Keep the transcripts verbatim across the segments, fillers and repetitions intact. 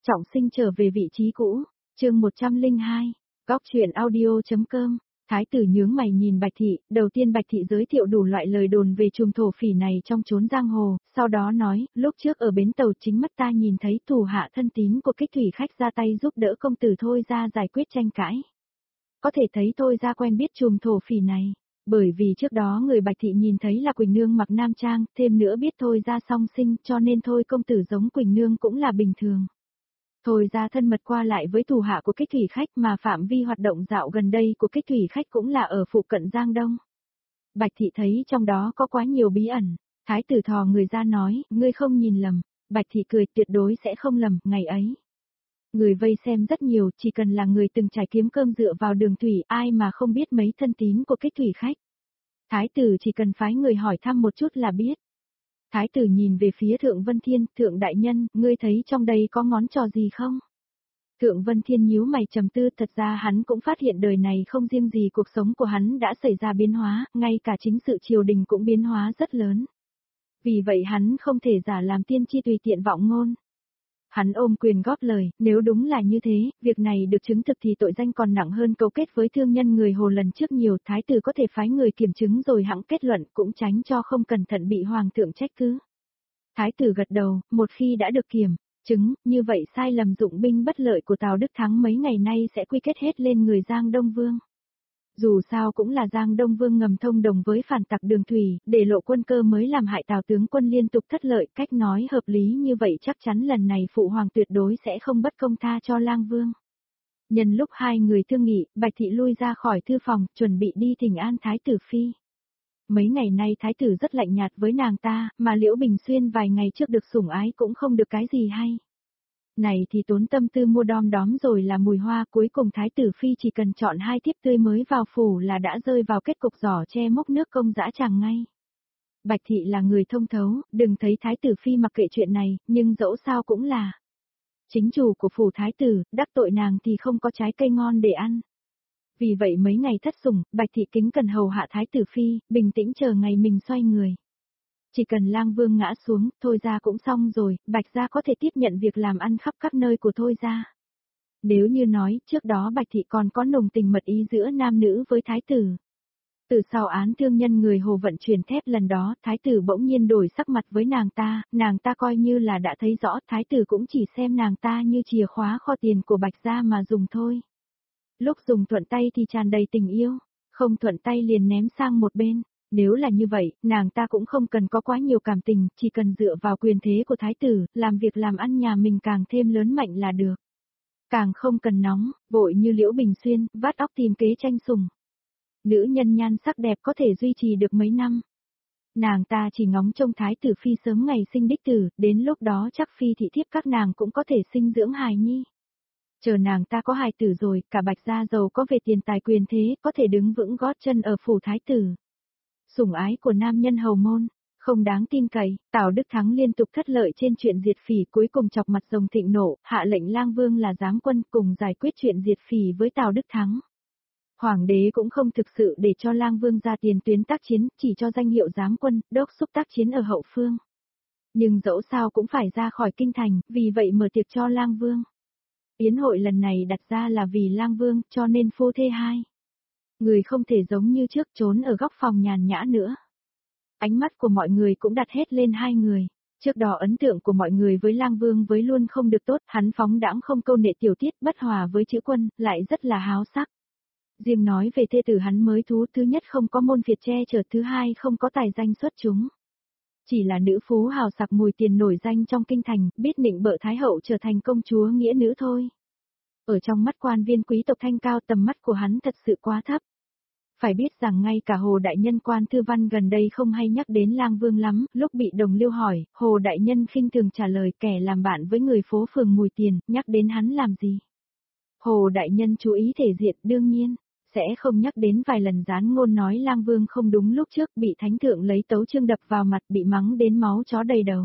Trọng sinh trở về vị trí cũ, chương một trăm lẻ hai, góc truyện audio.com. Thái tử nhướng mày nhìn Bạch Thị, đầu tiên Bạch Thị giới thiệu đủ loại lời đồn về trùm thổ phỉ này trong chốn giang hồ, sau đó nói, lúc trước ở bến tàu chính mắt ta nhìn thấy thủ hạ thân tín của Kích Thủy Khách ra tay giúp đỡ công tử Thôi Gia giải quyết tranh cãi. Có thể thấy Thôi Gia quen biết trùm thổ phỉ này, bởi vì trước đó người Bạch Thị nhìn thấy là Quỳnh Nương mặc nam trang, thêm nữa biết Thôi Gia song sinh cho nên Thôi công tử giống Quỳnh Nương cũng là bình thường. Thôi Gia thân mật qua lại với thủ hạ của Kích Thủy Khách mà phạm vi hoạt động dạo gần đây của Kích Thủy Khách cũng là ở phụ cận Giang Đông. Bạch Thị thấy trong đó có quá nhiều bí ẩn, Thái tử thò người ra nói, ngươi không nhìn lầm, Bạch Thị cười tuyệt đối sẽ không lầm, ngày ấy. Người vây xem rất nhiều, chỉ cần là người từng trải kiếm cơm dựa vào đường thủy, ai mà không biết mấy thân tín của Kích Thủy Khách. Thái tử chỉ cần phái người hỏi thăm một chút là biết. Thái tử nhìn về phía Thượng Vân Thiên, Thượng Đại Nhân, ngươi thấy trong đây có ngón trò gì không? Thượng Vân Thiên nhíu mày trầm tư, thật ra hắn cũng phát hiện đời này không riêng gì cuộc sống của hắn đã xảy ra biến hóa, ngay cả chính sự triều đình cũng biến hóa rất lớn. Vì vậy hắn không thể giả làm tiên tri tùy tiện vọng ngôn. Hắn ôm quyền góp lời, nếu đúng là như thế, việc này được chứng thực thì tội danh còn nặng hơn cấu kết với thương nhân người Hồ lần trước nhiều, thái tử có thể phái người kiểm chứng rồi hẵng kết luận cũng tránh cho không cẩn thận bị hoàng thượng trách cứ. Thái tử gật đầu, một khi đã được kiểm chứng, như vậy sai lầm dụng binh bất lợi của Tào Đức Thắng mấy ngày nay sẽ quy kết hết lên người Giang Đông Vương. Dù sao cũng là Giang Đông Vương ngầm thông đồng với phản tặc Đường Thủy, để lộ quân cơ mới làm hại Tào tướng quân liên tục thất lợi, cách nói hợp lý như vậy chắc chắn lần này phụ hoàng tuyệt đối sẽ không bất công tha cho Lang Vương. Nhân lúc hai người thương nghị, Bạch Thị lui ra khỏi thư phòng, chuẩn bị đi thỉnh an Thái tử Phi. Mấy ngày nay Thái tử rất lạnh nhạt với nàng ta, mà Liễu Bình Xuyên vài ngày trước được sủng ái cũng không được cái gì hay. Này thì tốn tâm tư mua đom đóm rồi là mùi hoa, cuối cùng Thái tử Phi chỉ cần chọn hai thiếp tươi mới vào phủ là đã rơi vào kết cục giỏ che mốc nước công dã tràng ngay. Bạch Thị là người thông thấu, đừng thấy Thái tử Phi mặc kệ chuyện này, nhưng dẫu sao cũng là chính chủ của phủ Thái tử, đắc tội nàng thì không có trái cây ngon để ăn. Vì vậy mấy ngày thất sủng, Bạch Thị kính cần hầu hạ Thái tử Phi, bình tĩnh chờ ngày mình xoay người. Chỉ cần Lang Vương ngã xuống, Thôi Gia cũng xong rồi, Bạch Gia có thể tiếp nhận việc làm ăn khắp các nơi của Thôi Gia. Nếu như nói, trước đó Bạch Thị còn có nồng tình mật ý giữa nam nữ với Thái tử. Từ sau án thương nhân người Hồ vận chuyển thép lần đó, Thái tử bỗng nhiên đổi sắc mặt với nàng ta, nàng ta coi như là đã thấy rõ, Thái tử cũng chỉ xem nàng ta như chìa khóa kho tiền của Bạch Gia mà dùng thôi. Lúc dùng thuận tay thì tràn đầy tình yêu, không thuận tay liền ném sang một bên. Nếu là như vậy, nàng ta cũng không cần có quá nhiều cảm tình, chỉ cần dựa vào quyền thế của thái tử, làm việc làm ăn nhà mình càng thêm lớn mạnh là được. Càng không cần nóng, vội như Liễu Bình Xuyên, vắt óc tìm kế tranh sủng. Nữ nhân nhan sắc đẹp có thể duy trì được mấy năm. Nàng ta chỉ ngóng trông thái tử Phi sớm ngày sinh đích tử, đến lúc đó chắc Phi thị thiếp các nàng cũng có thể sinh dưỡng hài nhi. Chờ nàng ta có hài tử rồi, cả Bạch Gia giàu có về tiền tài quyền thế, có thể đứng vững gót chân ở phủ thái tử. Sủng ái của nam nhân hầu môn, không đáng tin cậy, Tào Đức Thắng liên tục thất lợi trên chuyện diệt phỉ, cuối cùng chọc mặt rồng thịnh nộ, hạ lệnh Lang Vương là giám quân cùng giải quyết chuyện diệt phỉ với Tào Đức Thắng. Hoàng đế cũng không thực sự để cho Lang Vương ra tiền tuyến tác chiến, chỉ cho danh hiệu giám quân, đốc xúc tác chiến ở hậu phương. Nhưng dẫu sao cũng phải ra khỏi kinh thành, vì vậy mở tiệc cho Lang Vương. Yến hội lần này đặt ra là vì Lang Vương, cho nên phu thê hai người không thể giống như trước trốn ở góc phòng nhàn nhã nữa. Ánh mắt của mọi người cũng đặt hết lên hai người. Trước đó ấn tượng của mọi người với Lang Vương với luôn không được tốt, hắn phóng đãng không câu nệ tiểu tiết, bất hòa với chữ quân, lại rất là háo sắc. Riêng nói về thê tử hắn mới thú, thứ nhất không có môn phiệt che chở, thứ hai không có tài danh xuất chúng. Chỉ là nữ phú hào sặc mùi tiền nổi danh trong kinh thành, biết nịnh bợ thái hậu trở thành công chúa nghĩa nữ thôi. Ở trong mắt quan viên quý tộc thanh cao, tầm mắt của hắn thật sự quá thấp. Phải biết rằng ngay cả Hồ Đại Nhân Quan Thư Văn gần đây không hay nhắc đến Lang Vương lắm, lúc bị Đồng Liêu hỏi, Hồ Đại Nhân khinh thường trả lời kẻ làm bạn với người phố phường mùi tiền, nhắc đến hắn làm gì. Hồ Đại Nhân chú ý thể diện, đương nhiên, sẽ không nhắc đến vài lần gián ngôn nói Lang Vương không đúng lúc trước bị thánh thượng lấy tấu chương đập vào mặt, bị mắng đến máu chó đầy đầu.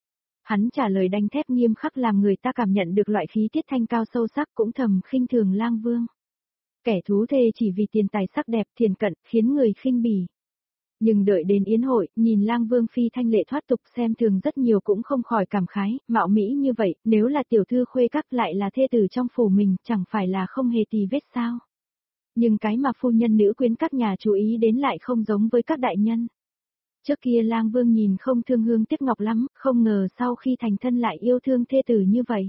Hắn trả lời đanh thép nghiêm khắc làm người ta cảm nhận được loại khí tiết thanh cao sâu sắc, cũng thầm khinh thường Lang Vương. Kẻ thú thê chỉ vì tiền tài sắc đẹp thiền cận, khiến người khinh bỉ. Nhưng đợi đến yến hội, nhìn Lang Vương phi thanh lệ thoát tục xem thường rất nhiều cũng không khỏi cảm khái, mạo mỹ như vậy, nếu là tiểu thư khuê các lại là thê tử trong phủ mình, chẳng phải là không hề tì vết sao. Nhưng cái mà phu nhân nữ quyến các nhà chú ý đến lại không giống với các đại nhân. Trước kia Lang Vương nhìn không thương Hương Tiếc Ngọc lắm, không ngờ sau khi thành thân lại yêu thương thê tử như vậy.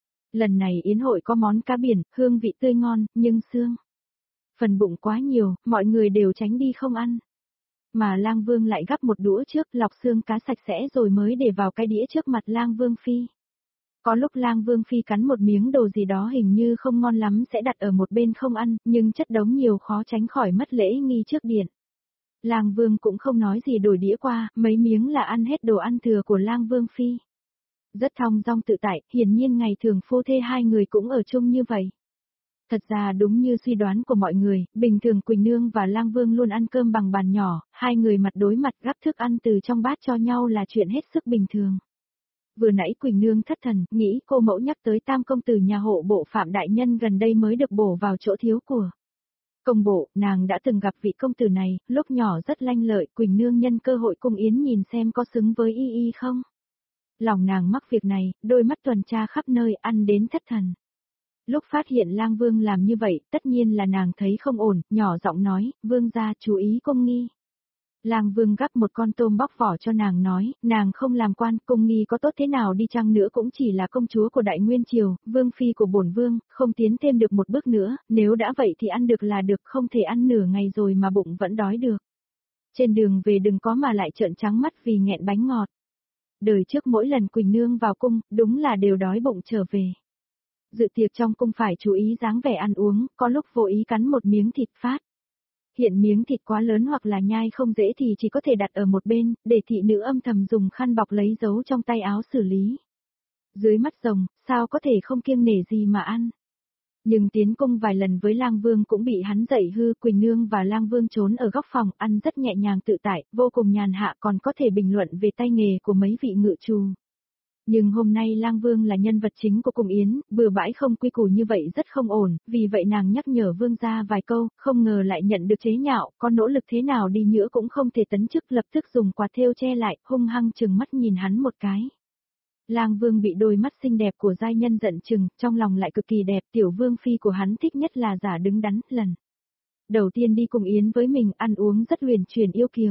Lần này yến hội có món cá biển, hương vị tươi ngon, nhưng xương phần bụng quá nhiều, mọi người đều tránh đi không ăn. Mà Lang Vương lại gắp một đũa trước, lọc xương cá sạch sẽ rồi mới để vào cái đĩa trước mặt Lang Vương phi. Có lúc Lang Vương phi cắn một miếng đồ gì đó hình như không ngon lắm sẽ đặt ở một bên không ăn, nhưng chất đống nhiều khó tránh khỏi mất lễ nghi trước điện. Lang Vương cũng không nói gì đổi đĩa qua, mấy miếng là ăn hết đồ ăn thừa của Lang Vương phi. Rất thong dong tự tại, hiển nhiên ngày thường phu thê hai người cũng ở chung như vậy. Thật ra đúng như suy đoán của mọi người, bình thường Quỳnh Nương và Lang Vương luôn ăn cơm bằng bàn nhỏ, hai người mặt đối mặt gắp thức ăn từ trong bát cho nhau là chuyện hết sức bình thường. Vừa nãy Quỳnh Nương thất thần, nghĩ cô mẫu nhắc tới tam công tử nhà hộ bộ Phạm Đại Nhân gần đây mới được bổ vào chỗ thiếu của công bộ, nàng đã từng gặp vị công tử này, lúc nhỏ rất lanh lợi, Quỳnh Nương nhân cơ hội cung yến nhìn xem có xứng với y y không. Lòng nàng mắc việc này, đôi mắt tuần tra khắp nơi ăn đến thất thần. Lúc phát hiện Lang Vương làm như vậy, tất nhiên là nàng thấy không ổn, nhỏ giọng nói, Vương gia chú ý cung nghi. Lang Vương gắp một con tôm bóc vỏ cho nàng nói, nàng không làm quan, cung nghi có tốt thế nào đi chăng nữa cũng chỉ là công chúa của Đại Nguyên Triều, vương phi của bổn vương, không tiến thêm được một bước nữa, nếu đã vậy thì ăn được là được, không thể ăn nửa ngày rồi mà bụng vẫn đói được. Trên đường về đừng có mà lại trợn trắng mắt vì nghẹn bánh ngọt. Đời trước mỗi lần Quỳnh Nương vào cung, đúng là đều đói bụng trở về. Dự tiệc trong cung phải chú ý dáng vẻ ăn uống, có lúc vô ý cắn một miếng thịt phát. Hiện miếng thịt quá lớn hoặc là nhai không dễ thì chỉ có thể đặt ở một bên, để thị nữ âm thầm dùng khăn bọc lấy dấu trong tay áo xử lý. Dưới mắt rồng, sao có thể không kiêng nể gì mà ăn. Nhưng tiến cung vài lần với Lang Vương cũng bị hắn dạy hư, Quỳnh Nương và Lang Vương trốn ở góc phòng, ăn rất nhẹ nhàng tự tại, vô cùng nhàn hạ, còn có thể bình luận về tay nghề của mấy vị ngự trù. Nhưng hôm nay Lang Vương là nhân vật chính của cung yến, bừa bãi không quy củ như vậy rất không ổn, vì vậy nàng nhắc nhở Vương gia vài câu, không ngờ lại nhận được chế nhạo, có nỗ lực thế nào đi nữa cũng không thể tấn chức, lập tức dùng quạt thêu che lại, hung hăng chừng mắt nhìn hắn một cái. Lang Vương bị đôi mắt xinh đẹp của giai nhân giận chừng, trong lòng lại cực kỳ đẹp, tiểu vương phi của hắn thích nhất là giả đứng đắn, lần đầu tiên đi cung yến với mình, ăn uống rất huyền chuyển yêu kiều.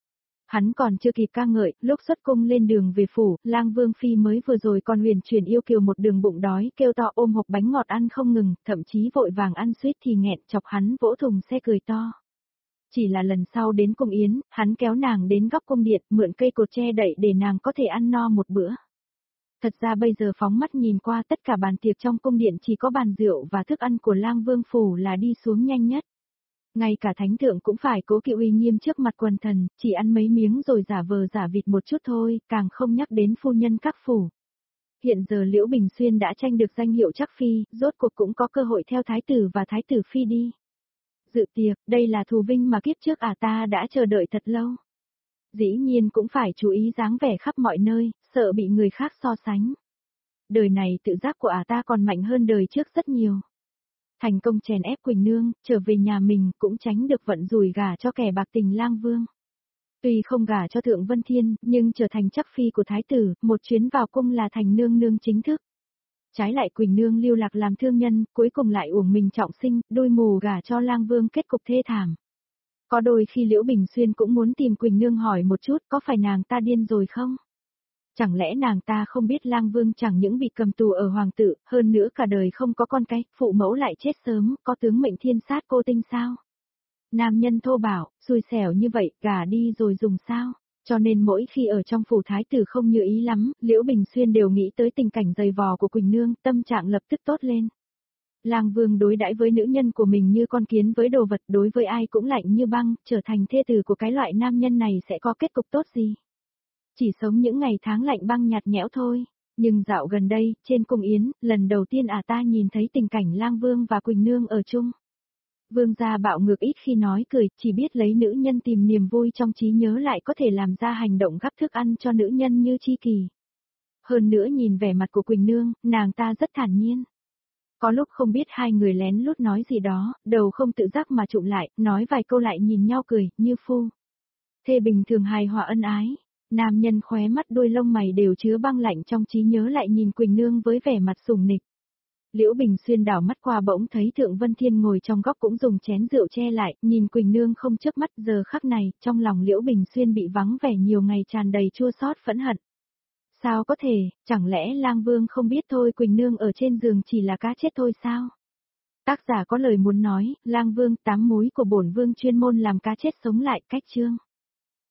Hắn còn chưa kịp ca ngợi, lúc xuất cung lên đường về phủ, Lang Vương phi mới vừa rồi còn huyền chuyển yêu kiều một đường bụng đói, kêu to ôm hộp bánh ngọt ăn không ngừng, thậm chí vội vàng ăn suýt thì nghẹn, chọc hắn vỗ thùng xe cười to. Chỉ là lần sau đến cung yến, hắn kéo nàng đến góc cung điện, mượn cây cột che đậy để nàng có thể ăn no một bữa. Thật ra bây giờ phóng mắt nhìn qua tất cả bàn tiệc trong cung điện chỉ có bàn rượu và thức ăn của Lang Vương phủ là đi xuống nhanh nhất. Ngay cả thánh thượng cũng phải cố kỵ uy nghiêm trước mặt quần thần, chỉ ăn mấy miếng rồi giả vờ giả vịt một chút thôi, càng không nhắc đến phu nhân các phủ. Hiện giờ Liễu Bình Xuyên đã tranh được danh hiệu chắc phi, rốt cuộc cũng có cơ hội theo thái tử và thái tử phi đi. Dự tiệc, đây là thù vinh mà kiếp trước ả ta đã chờ đợi thật lâu. Dĩ nhiên cũng phải chú ý dáng vẻ khắp mọi nơi, sợ bị người khác so sánh. Đời này tự giác của ả ta còn mạnh hơn đời trước rất nhiều. Thành công chèn ép Quỳnh Nương, trở về nhà mình cũng tránh được vận rủi gả cho kẻ bạc tình Lang Vương. Tuy không gả cho Thượng Vân Thiên, nhưng trở thành chắc phi của thái tử, một chuyến vào cung là thành nương nương chính thức. Trái lại Quỳnh Nương lưu lạc làm thương nhân, cuối cùng lại uổng mình trọng sinh, đôi mù gả cho Lang Vương kết cục thê thảm. Có đôi khi Liễu Bình Xuyên cũng muốn tìm Quỳnh Nương hỏi một chút có phải nàng ta điên rồi không? Chẳng lẽ nàng ta không biết Lang Vương chẳng những bị cầm tù ở hoàng tự, hơn nữa cả đời không có con cái, phụ mẫu lại chết sớm, có tướng mệnh thiên sát cô tinh sao? Nam nhân thô bảo, xui xẻo như vậy, gả đi rồi dùng sao? Cho nên mỗi khi ở trong phủ thái tử không như ý lắm, Liễu Bình Xuyên đều nghĩ tới tình cảnh dày vò của Quỳnh Nương, tâm trạng lập tức tốt lên. Lang Vương đối đãi với nữ nhân của mình như con kiến với đồ vật, đối với ai cũng lạnh như băng, trở thành thê tử của cái loại nam nhân này sẽ có kết cục tốt gì? Chỉ sống những ngày tháng lạnh băng nhạt nhẽo thôi. Nhưng dạo gần đây, trên cung yến, lần đầu tiên ả ta nhìn thấy tình cảnh Lang Vương và Quỳnh Nương ở chung. Vương gia bạo ngược ít khi nói cười, chỉ biết lấy nữ nhân tìm niềm vui trong trí nhớ lại có thể làm ra hành động gắp thức ăn cho nữ nhân như chi kỳ. Hơn nữa nhìn vẻ mặt của Quỳnh Nương, nàng ta rất thản nhiên. Có lúc không biết hai người lén lút nói gì đó, đầu không tự giác mà trụm lại, nói vài câu lại nhìn nhau cười, như phu Thê bình thường hài hòa ân ái. Nam nhân khóe mắt đuôi lông mày đều chứa băng lạnh trong trí nhớ lại nhìn Quỳnh Nương với vẻ mặt sủng nịch. Liễu Bình Xuyên đảo mắt qua bỗng thấy Thượng Vân Thiên ngồi trong góc cũng dùng chén rượu che lại, nhìn Quỳnh Nương không chớp mắt, giờ khắc này, trong lòng Liễu Bình Xuyên bị vắng vẻ nhiều ngày tràn đầy chua xót phẫn hận. Sao có thể, chẳng lẽ Lang Vương không biết thôi Quỳnh Nương ở trên giường chỉ là cá chết thôi sao? Tác giả có lời muốn nói, Lang Vương tám múi của bổn vương chuyên môn làm cá chết sống lại, cách chương.